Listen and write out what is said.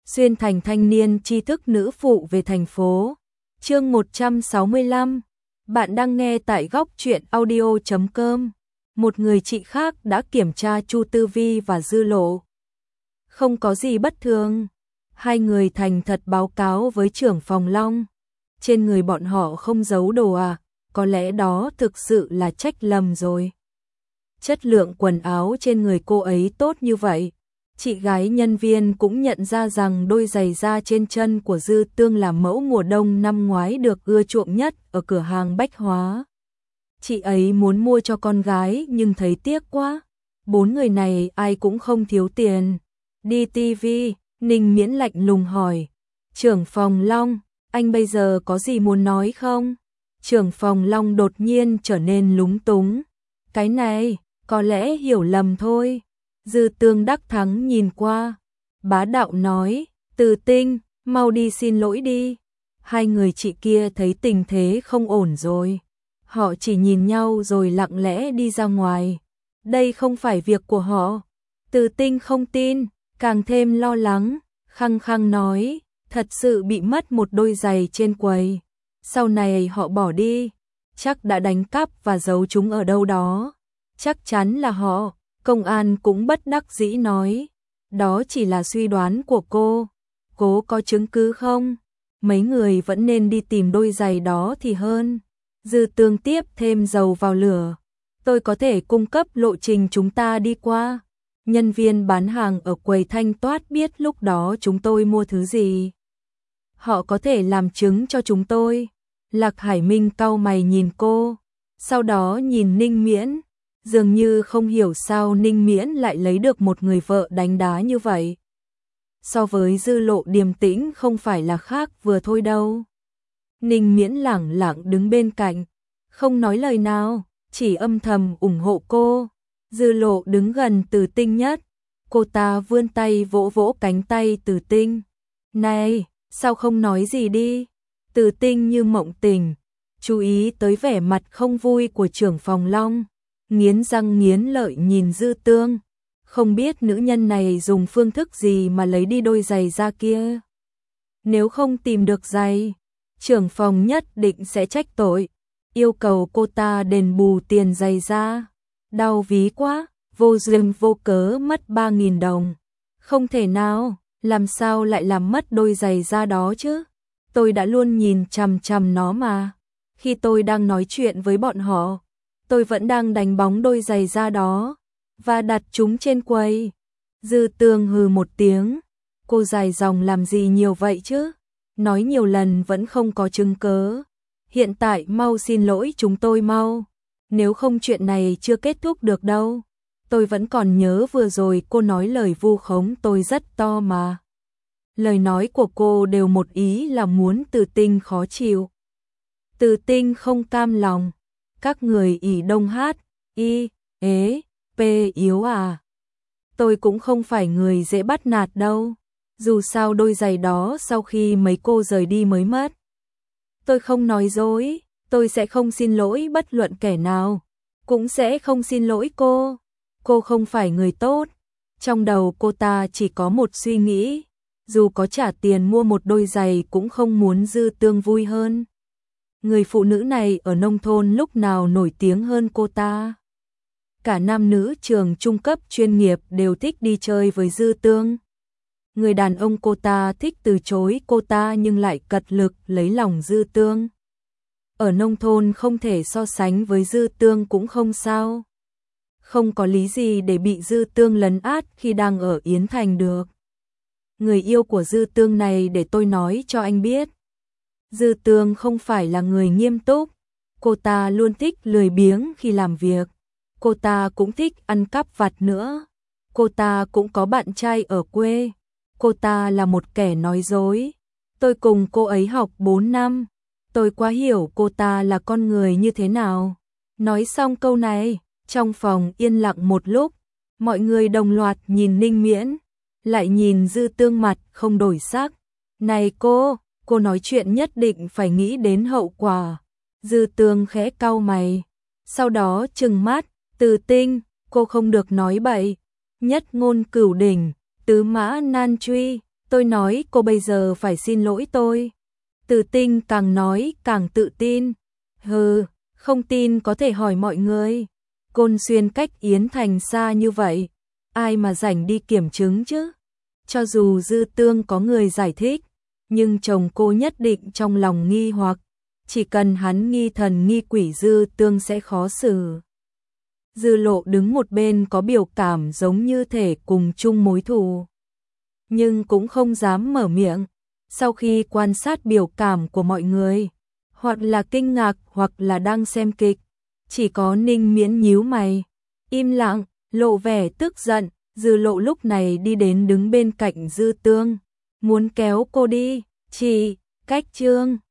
xuyên thành thanh niên tri thức nữ phụ về thành phố. Chương 165. Bạn đang nghe tại góc truyện audio.com. Một người chị khác đã kiểm tra Chu Tư Vi và Dư Lộ. Không có gì bất thường. Hai người thành thật báo cáo với trưởng phòng Long. Trên người bọn họ không giấu đồ à, có lẽ đó thực sự là trách lầm rồi. Chất lượng quần áo trên người cô ấy tốt như vậy. Chị gái nhân viên cũng nhận ra rằng đôi giày da trên chân của Dư Tương là mẫu mùa đông năm ngoái được ưa chuộng nhất ở cửa hàng bách hóa. Chị ấy muốn mua cho con gái nhưng thấy tiếc quá. Bốn người này ai cũng không thiếu tiền. Đi TV, Ninh Miễn lạnh lùng hỏi. Trưởng phòng Long, anh bây giờ có gì muốn nói không? Trưởng phòng Long đột nhiên trở nên lúng túng. Cái này, có lẽ hiểu lầm thôi. Dư Tương đắc thắng nhìn qua. Bá đạo nói, Từ Tinh, mau đi xin lỗi đi. Hai người chị kia thấy tình thế không ổn rồi. Họ chỉ nhìn nhau rồi lặng lẽ đi ra ngoài. Đây không phải việc của họ. Từ Tinh không tin, càng thêm lo lắng, khăng khăng nói, thật sự bị mất một đôi giày trên quầy. Sau này họ bỏ đi, chắc đã đánh cắp và giấu chúng ở đâu đó. Chắc chắn là họ. Công an cũng bất đắc dĩ nói, đó chỉ là suy đoán của cô có chứng cứ không? Mấy người vẫn nên đi tìm đôi giày đó thì hơn. Dư Tương tiếp thêm dầu vào lửa, tôi có thể cung cấp lộ trình chúng ta đi qua. Nhân viên bán hàng ở quầy thanh toát biết lúc đó chúng tôi mua thứ gì. Họ có thể làm chứng cho chúng tôi. Lạc Hải Minh cau mày nhìn cô, sau đó nhìn Ninh Miễn. Dường như không hiểu sao Ninh Miễn lại lấy được một người vợ đánh đá như vậy. So với Dư Lộ điềm tĩnh không phải là khác vừa thôi đâu. Ninh Miễn lẳng lặng đứng bên cạnh, không nói lời nào, chỉ âm thầm ủng hộ cô. Dư Lộ đứng gần Từ Tinh nhất, cô ta vươn tay vỗ vỗ cánh tay Từ Tinh. Này, sao không nói gì đi? Từ Tinh như mộng tình, chú ý tới vẻ mặt không vui của trưởng phòng Long. Nghiến răng nghiến lợi nhìn Dư Tương, không biết nữ nhân này dùng phương thức gì mà lấy đi đôi giày da kia. Nếu không tìm được giày, trưởng phòng nhất định sẽ trách tội, yêu cầu cô ta đền bù tiền giày da. Đau ví quá, vô duyên vô cớ mất 3.000 đồng. Không thể nào, làm sao lại làm mất đôi giày da đó chứ? Tôi đã luôn nhìn chằm chằm nó mà. Khi tôi đang nói chuyện với bọn họ, tôi vẫn đang đánh bóng đôi giày da đó và đặt chúng trên quầy. Dư Tương hừ một tiếng, cô dài dòng làm gì nhiều vậy chứ? Nói nhiều lần vẫn không có chứng cớ. Hiện tại mau xin lỗi chúng tôi mau. Nếu không chuyện này chưa kết thúc được đâu. Tôi vẫn còn nhớ vừa rồi cô nói lời vu khống tôi rất to mà. Lời nói của cô đều một ý là muốn Từ Tinh khó chịu. Từ Tinh không cam lòng. Các người ỷ đông hát, y, ế, p yếu à. Tôi cũng không phải người dễ bắt nạt đâu. Dù sao đôi giày đó sau khi mấy cô rời đi mới mất. Tôi không nói dối, tôi sẽ không xin lỗi bất luận kẻ nào. Cũng sẽ không xin lỗi cô. Cô không phải người tốt. Trong đầu cô ta chỉ có một suy nghĩ. Dù có trả tiền mua một đôi giày cũng không muốn Dư Tương vui hơn. Người phụ nữ này ở nông thôn lúc nào nổi tiếng hơn cô ta. Cả nam nữ trường trung cấp chuyên nghiệp đều thích đi chơi với Dư Tương. Người đàn ông cô ta thích từ chối cô ta nhưng lại cật lực lấy lòng Dư Tương. Ở nông thôn không thể so sánh với Dư Tương cũng không sao. Không có lý gì để bị Dư Tương lấn át khi đang ở Yến Thành được. Người yêu của Dư Tương này để tôi nói cho anh biết. Dư Tương không phải là người nghiêm túc, cô ta luôn thích lười biếng khi làm việc, cô ta cũng thích ăn cắp vặt nữa, cô ta cũng có bạn trai ở quê, cô ta là một kẻ nói dối. Tôi cùng cô ấy học 4 năm, tôi quá hiểu cô ta là con người như thế nào. Nói xong câu này, trong phòng yên lặng một lúc, mọi người đồng loạt nhìn Ninh Miễn, lại nhìn Dư Tương mặt không đổi sắc. Này cô nói chuyện nhất định phải nghĩ đến hậu quả. Dư Tương khẽ cau mày, sau đó trừng mắt, Từ Tinh, cô không được nói bậy. Nhất ngôn cửu đỉnh, tứ mã nan truy, Tôi nói cô bây giờ phải xin lỗi tôi. Từ Tinh càng nói càng tự tin. Hừ, không tin có thể hỏi mọi người. Côn Xuyên cách Yến Thành xa như vậy, ai mà rảnh đi kiểm chứng chứ? Cho dù Dư Tương có người giải thích, nhưng chồng cô nhất định trong lòng nghi hoặc, chỉ cần hắn nghi thần nghi quỷ Dư Tương sẽ khó xử. Dư Lộ đứng một bên có biểu cảm giống như thể cùng chung mối thù, nhưng cũng không dám mở miệng. Sau khi quan sát biểu cảm của mọi người, hoặc là kinh ngạc hoặc là đang xem kịch, chỉ có Ninh Miễn nhíu mày, im lặng, lộ vẻ tức giận. Dư Lộ lúc này đi đến đứng bên cạnh Dư Tương, muốn kéo cô đi. Chị, cách Trương